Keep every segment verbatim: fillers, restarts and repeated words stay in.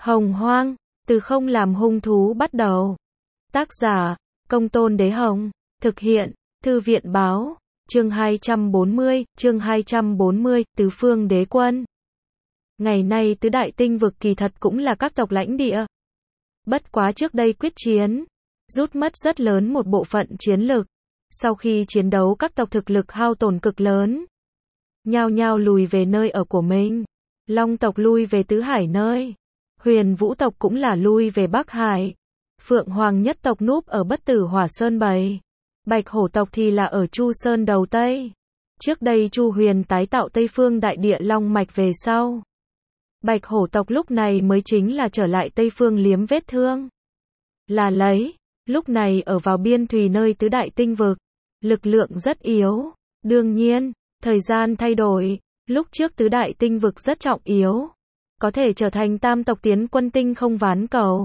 Hồng Hoang, từ không làm hung thú bắt đầu. Tác giả, Công Tôn Đế Hồng. Thực hiện, Thư viện Báo. Chương hai trăm bốn mươi, chương hai trăm bốn mươi, Tứ Phương Đế Quân. Ngày nay tứ đại tinh vực kỳ thật cũng là các tộc lãnh địa. Bất quá trước đây quyết chiến, rút mất rất lớn một bộ phận chiến lực. Sau khi chiến đấu các tộc thực lực hao tổn cực lớn, nhao nhao lùi về nơi ở của mình. Long tộc lui về Tứ Hải nơi. Huyền Vũ tộc cũng là lui về Bắc Hải. Phượng Hoàng nhất tộc núp ở Bất Tử Hỏa Sơn Bầy. Bạch Hổ tộc thì là ở Chu Sơn đầu Tây. Trước đây Chu Huyền tái tạo Tây Phương Đại Địa Long mạch về sau, Bạch Hổ tộc lúc này mới chính là trở lại Tây Phương liếm vết thương. Là lấy, lúc này ở vào biên thùy nơi tứ đại tinh vực, lực lượng rất yếu. Đương nhiên, thời gian thay đổi, lúc trước tứ đại tinh vực rất trọng yếu, có thể trở thành tam tộc tiến quân tinh không ván cầu.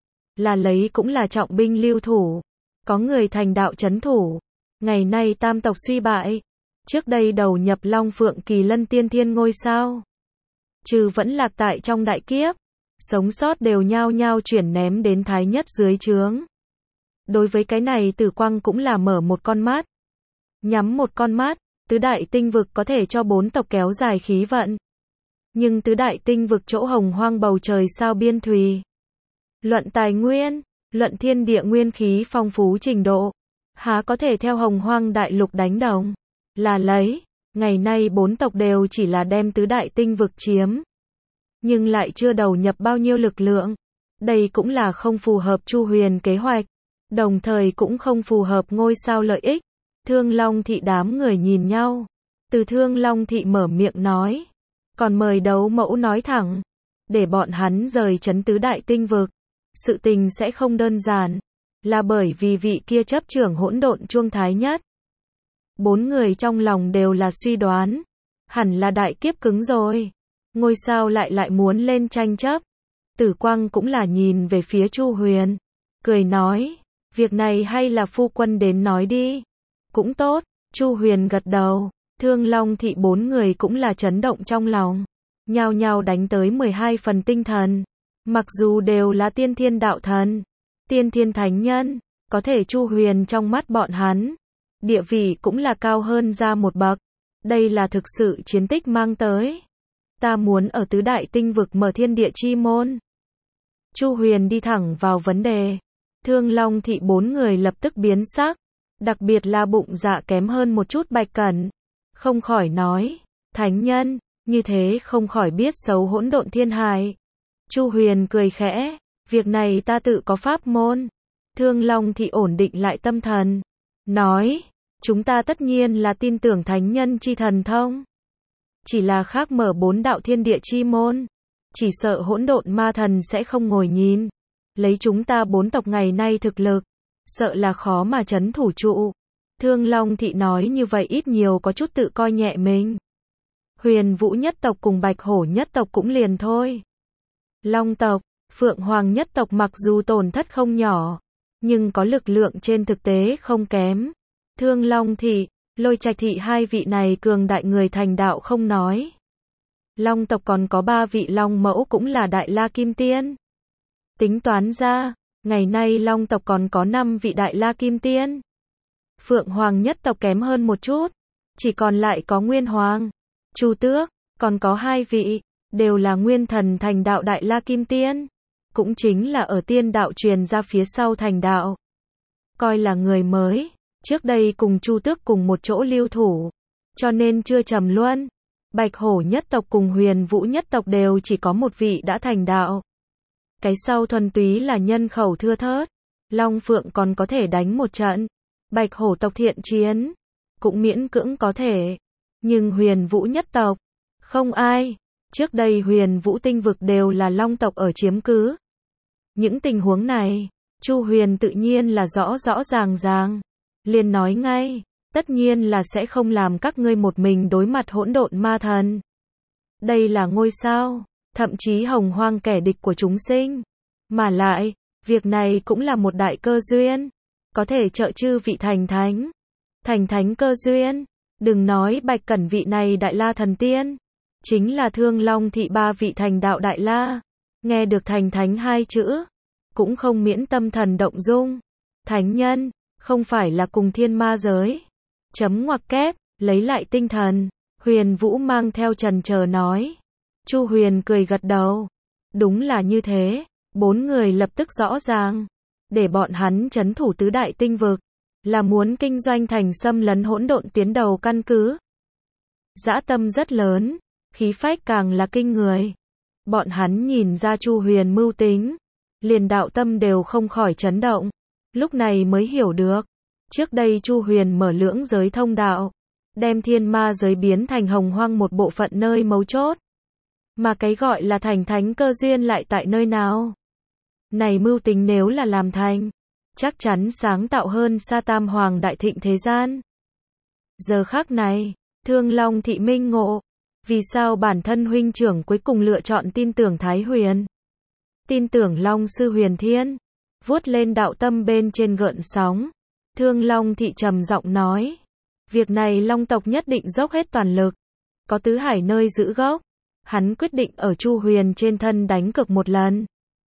Là lấy cũng là trọng binh lưu thủ, có người thành đạo chấn thủ. Ngày nay tam tộc suy bại, trước đây đầu nhập Long Phượng Kỳ Lân Tiên Thiên ngôi sao, trừ vẫn lạc tại trong đại kiếp, sống sót đều nhao nhao chuyển ném đến Thái Nhất dưới trướng. Đối với cái này Tử Quang cũng là mở một con mắt, nhắm một con mắt. Tứ đại tinh vực có thể cho bốn tộc kéo dài khí vận, nhưng tứ đại tinh vực chỗ hồng hoang bầu trời sao biên thùy, luận tài nguyên, luận thiên địa nguyên khí phong phú trình độ, há có thể theo hồng hoang đại lục đánh đồng. Là lấy, ngày nay bốn tộc đều chỉ là đem tứ đại tinh vực chiếm, nhưng lại chưa đầu nhập bao nhiêu lực lượng. Đây cũng là không phù hợp Chu Huyền kế hoạch, đồng thời cũng không phù hợp ngôi sao lợi ích. Thương Long thị đám người nhìn nhau. Từ Thương Long thị mở miệng nói, còn mời đấu mẫu nói thẳng, để bọn hắn rời trấn tứ đại tinh vực. Sự tình sẽ không đơn giản, là bởi vì vị kia chấp trưởng hỗn độn chuông Thái Nhất. Bốn người trong lòng đều là suy đoán, hẳn là đại kiếp cứng rồi. Ngôi sao lại lại muốn lên tranh chấp. Tử Quang cũng là nhìn về phía Chu Huyền, cười nói, việc này hay là phu quân đến nói đi. Cũng tốt, Chu Huyền gật đầu. Thương Long thị bốn người cũng là chấn động trong lòng, nhao nhao đánh tới mười hai phần tinh thần. Mặc dù đều là tiên thiên đạo thần, tiên thiên thánh nhân, có thể Chu Huyền trong mắt bọn hắn, địa vị cũng là cao hơn ra một bậc. Đây là thực sự chiến tích mang tới. Ta muốn ở tứ đại tinh vực mở thiên địa chi môn. Chu Huyền đi thẳng vào vấn đề. Thương Long thị bốn người lập tức biến sắc, đặc biệt là bụng dạ kém hơn một chút Bạch Cẩn, không khỏi nói, thánh nhân, như thế không khỏi biết xấu hỗn độn thiên hài. Chu Huyền cười khẽ, việc này ta tự có pháp môn. Thương Long thị ổn định lại tâm thần, nói, chúng ta tất nhiên là tin tưởng thánh nhân chi thần thông, chỉ là khác mở bốn đạo thiên địa chi môn, chỉ sợ hỗn độn ma thần sẽ không ngồi nhìn. Lấy chúng ta bốn tộc ngày nay thực lực, sợ là khó mà trấn thủ trụ. Thương Long thị nói như vậy ít nhiều có chút tự coi nhẹ mình. Huyền Vũ nhất tộc cùng Bạch Hổ nhất tộc cũng liền thôi. Long tộc, Phượng Hoàng nhất tộc mặc dù tổn thất không nhỏ, nhưng có lực lượng trên thực tế không kém. Thương Long thị, Lôi Trạch thị hai vị này cường đại người thành đạo không nói. Long tộc còn có ba vị Long mẫu cũng là Đại La Kim Tiên. Tính toán ra, ngày nay Long tộc còn có năm vị Đại La Kim Tiên. Phượng Hoàng nhất tộc kém hơn một chút, chỉ còn lại có Nguyên Hoàng, Chu Tước, còn có hai vị, đều là nguyên thần thành đạo Đại La Kim Tiên, cũng chính là ở tiên đạo truyền ra phía sau thành đạo. Coi là người mới, trước đây cùng Chu Tước cùng một chỗ lưu thủ, cho nên chưa trầm luân. Bạch Hổ nhất tộc cùng Huyền Vũ nhất tộc đều chỉ có một vị đã thành đạo. Cái sau thuần túy là nhân khẩu thưa thớt. Long Phượng còn có thể đánh một trận. Bạch Hổ tộc thiện chiến, cũng miễn cưỡng có thể. Nhưng Huyền Vũ nhất tộc, không ai. Trước đây Huyền Vũ tinh vực đều là Long tộc ở chiếm cứ. Những tình huống này, Chu Huyền tự nhiên là rõ rõ ràng ràng. Liền nói ngay, tất nhiên là sẽ không làm các ngươi một mình đối mặt hỗn độn ma thần. Đây là ngôi sao, thậm chí hồng hoang kẻ địch của chúng sinh. Mà lại, việc này cũng là một đại cơ duyên, có thể trợ chư vị thành thánh. Thành thánh cơ duyên, đừng nói Bạch Cẩn vị này Đại La thần tiên, chính là Thương Long thị ba vị thành đạo Đại La, Nghe được thành thánh hai chữ, cũng không miễn tâm thần động dung. Thánh nhân, không phải là cùng thiên ma giới. Chấm ngoặc kép, lấy lại tinh thần. Huyền Vũ mang theo trần chờ nói. Chu Huyền cười gật đầu. Đúng là như thế. Bốn người lập tức rõ ràng. Để bọn hắn trấn thủ tứ đại tinh vực. Là muốn kinh doanh thành xâm lấn hỗn độn tuyến đầu căn cứ. Dã tâm rất lớn. Khí phách càng là kinh người. Bọn hắn nhìn ra Chu Huyền mưu tính. Liền đạo tâm đều không khỏi chấn động. Lúc này mới hiểu được. Trước đây Chu Huyền mở lưỡng giới thông đạo. Đem thiên ma giới biến thành hồng hoang một bộ phận nơi mấu chốt. Mà cái gọi là thành thánh cơ duyên lại tại nơi nào? Này mưu tính nếu là làm thành, chắc chắn sáng tạo hơn xa tam hoàng đại thịnh thế gian. Giờ khắc này, Thương Long thị minh ngộ. Vì sao bản thân huynh trưởng cuối cùng lựa chọn tin tưởng Thái Huyền? Tin tưởng Long sư Huyền Thiên. Vuốt lên đạo tâm bên trên gợn sóng. Thương Long thị trầm giọng nói. Việc này Long tộc nhất định dốc hết toàn lực. Có tứ hải nơi giữ gốc. Hắn quyết định ở Chu Huyền trên thân đánh cược một lần.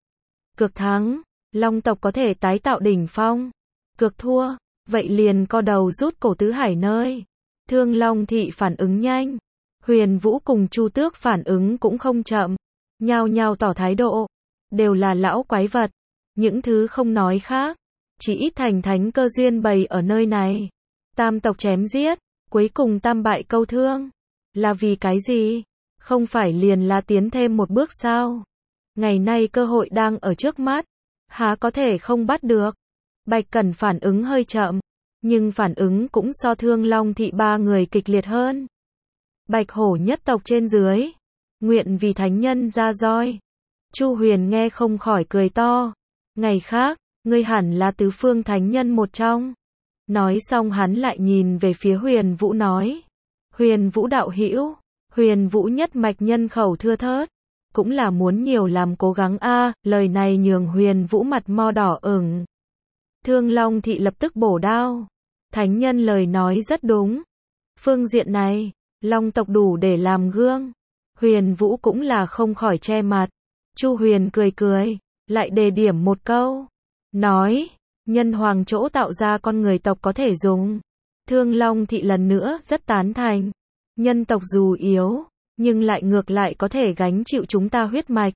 Cược thắng, Long tộc có thể tái tạo đỉnh phong. Cược thua, vậy liền co đầu rút cổ tứ hải nơi. Thương Long thị phản ứng nhanh. Huyền Vũ cùng Chu Tước phản ứng cũng không chậm. Nhao nhao tỏ thái độ. Đều là lão quái vật. Những thứ không nói khác. Chỉ ít thành thánh cơ duyên bày ở nơi này. Tam tộc chém giết. Cuối cùng tam bại câu thương. Là vì cái gì? Không phải liền là tiến thêm một bước sao? Ngày nay cơ hội đang ở trước mắt. Há có thể không bắt được? Bạch Cẩn phản ứng hơi chậm. Nhưng phản ứng cũng so Thương Long thị ba người kịch liệt hơn. Bạch Hổ nhất tộc trên dưới. Nguyện vì thánh nhân ra roi. Chu Huyền nghe không khỏi cười to. Ngày khác, ngươi hẳn là tứ phương thánh nhân một trong. Nói xong hắn lại nhìn về phía Huyền Vũ nói. Huyền Vũ đạo hữu. Huyền Vũ nhất mạch nhân khẩu thưa thớt. Cũng là muốn nhiều làm cố gắng a. Lời này nhường Huyền Vũ mặt mo đỏ ửng. Thương Long thị lập tức bổ đao. Thánh nhân lời nói rất đúng. Phương diện này, Long tộc đủ để làm gương. Huyền Vũ cũng là không khỏi che mặt. Chu Huyền cười cười, lại đề điểm một câu. Nói, nhân hoàng chỗ tạo ra con người tộc có thể dùng. Thương Long thị lần nữa rất tán thành. Nhân tộc dù yếu, nhưng lại ngược lại có thể gánh chịu chúng ta huyết mạch.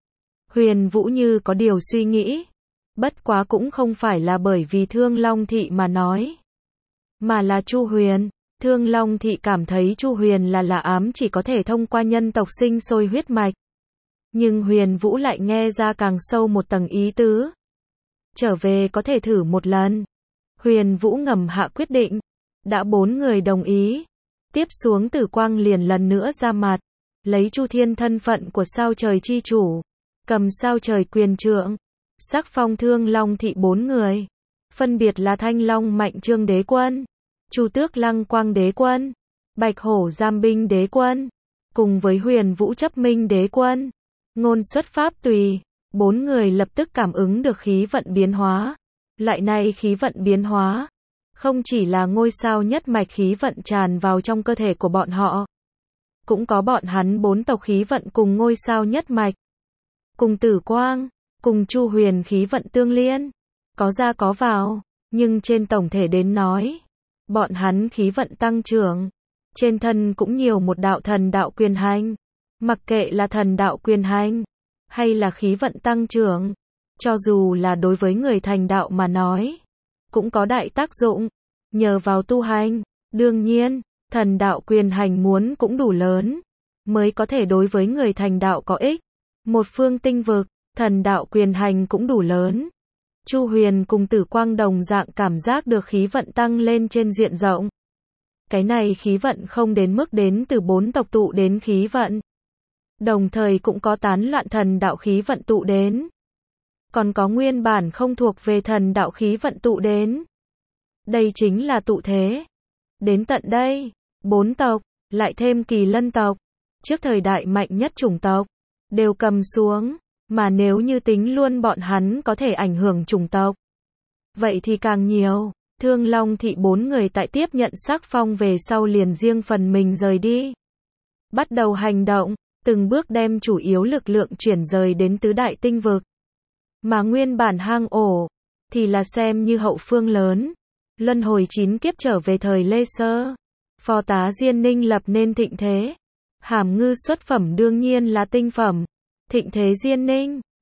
Huyền Vũ như có điều suy nghĩ. Bất quá cũng không phải là bởi vì Thương Long thị mà nói. Mà là Chu Huyền. Thương Long thị cảm thấy Chu Huyền là là ám chỉ có thể thông qua nhân tộc sinh sôi huyết mạch. Nhưng Huyền Vũ lại nghe ra càng sâu một tầng ý tứ. Trở về có thể thử một lần. Huyền Vũ ngầm hạ quyết định. Đã bốn người đồng ý. Tiếp xuống Tử Quang liền lần nữa ra mặt. Lấy Chu Thiên thân phận của sao trời chi chủ. Cầm sao trời quyền trượng. Sắc phong Thương Long thị bốn người. Phân biệt là Thanh Long Mạnh Trương đế quân. Chu Tước Lăng Quang đế quân. Bạch Hổ Giam Binh đế quân. Cùng với Huyền Vũ Chấp Minh đế quân. Ngôn xuất pháp tùy. Bốn người lập tức cảm ứng được khí vận biến hóa. Lại này khí vận biến hóa. Không chỉ là ngôi sao nhất mạch khí vận tràn vào trong cơ thể của bọn họ. Cũng có bọn hắn bốn tộc khí vận cùng ngôi sao nhất mạch. Cùng Tử Quang. Cùng Chu Huyền khí vận tương liên. Có ra có vào. Nhưng trên tổng thể đến nói. Bọn hắn khí vận tăng trưởng. Trên thân cũng nhiều một đạo thần đạo quyền hành. Mặc kệ là thần đạo quyền hành. Hay là khí vận tăng trưởng. Cho dù là đối với người thành đạo mà nói. Cũng có đại tác dụng. Nhờ vào tu hành. Đương nhiên, thần đạo quyền hành muốn cũng đủ lớn. Mới có thể đối với người thành đạo có ích. Một phương tinh vực. Thần đạo quyền hành cũng đủ lớn. Chu Huyền cùng Tử Quang đồng dạng cảm giác được khí vận tăng lên trên diện rộng. Cái này khí vận không đến mức đến từ bốn tộc tụ đến khí vận. Đồng thời cũng có tán loạn thần đạo khí vận tụ đến. Còn có nguyên bản không thuộc về thần đạo khí vận tụ đến. Đây chính là tụ thế. Đến tận đây, bốn tộc, lại thêm Kỳ Lân tộc, trước thời đại mạnh nhất chủng tộc, đều cầm xuống. Mà nếu như tính luôn bọn hắn có thể ảnh hưởng chủng tộc. Vậy thì càng nhiều. Thương Long thị bốn người tại tiếp nhận sắc phong về sau liền riêng phần mình rời đi. Bắt đầu hành động. từng bước đem chủ yếu lực lượng chuyển rời đến tứ đại tinh vực. Mà nguyên bản hang ổ, thì là xem như hậu phương lớn. Luân hồi chín kiếp trở về thời Lê Sơ. Phó tá Diên Ninh lập nên thịnh thế. Hàm Ngư xuất phẩm đương nhiên là tinh phẩm. Thịnh thế Diên Ninh.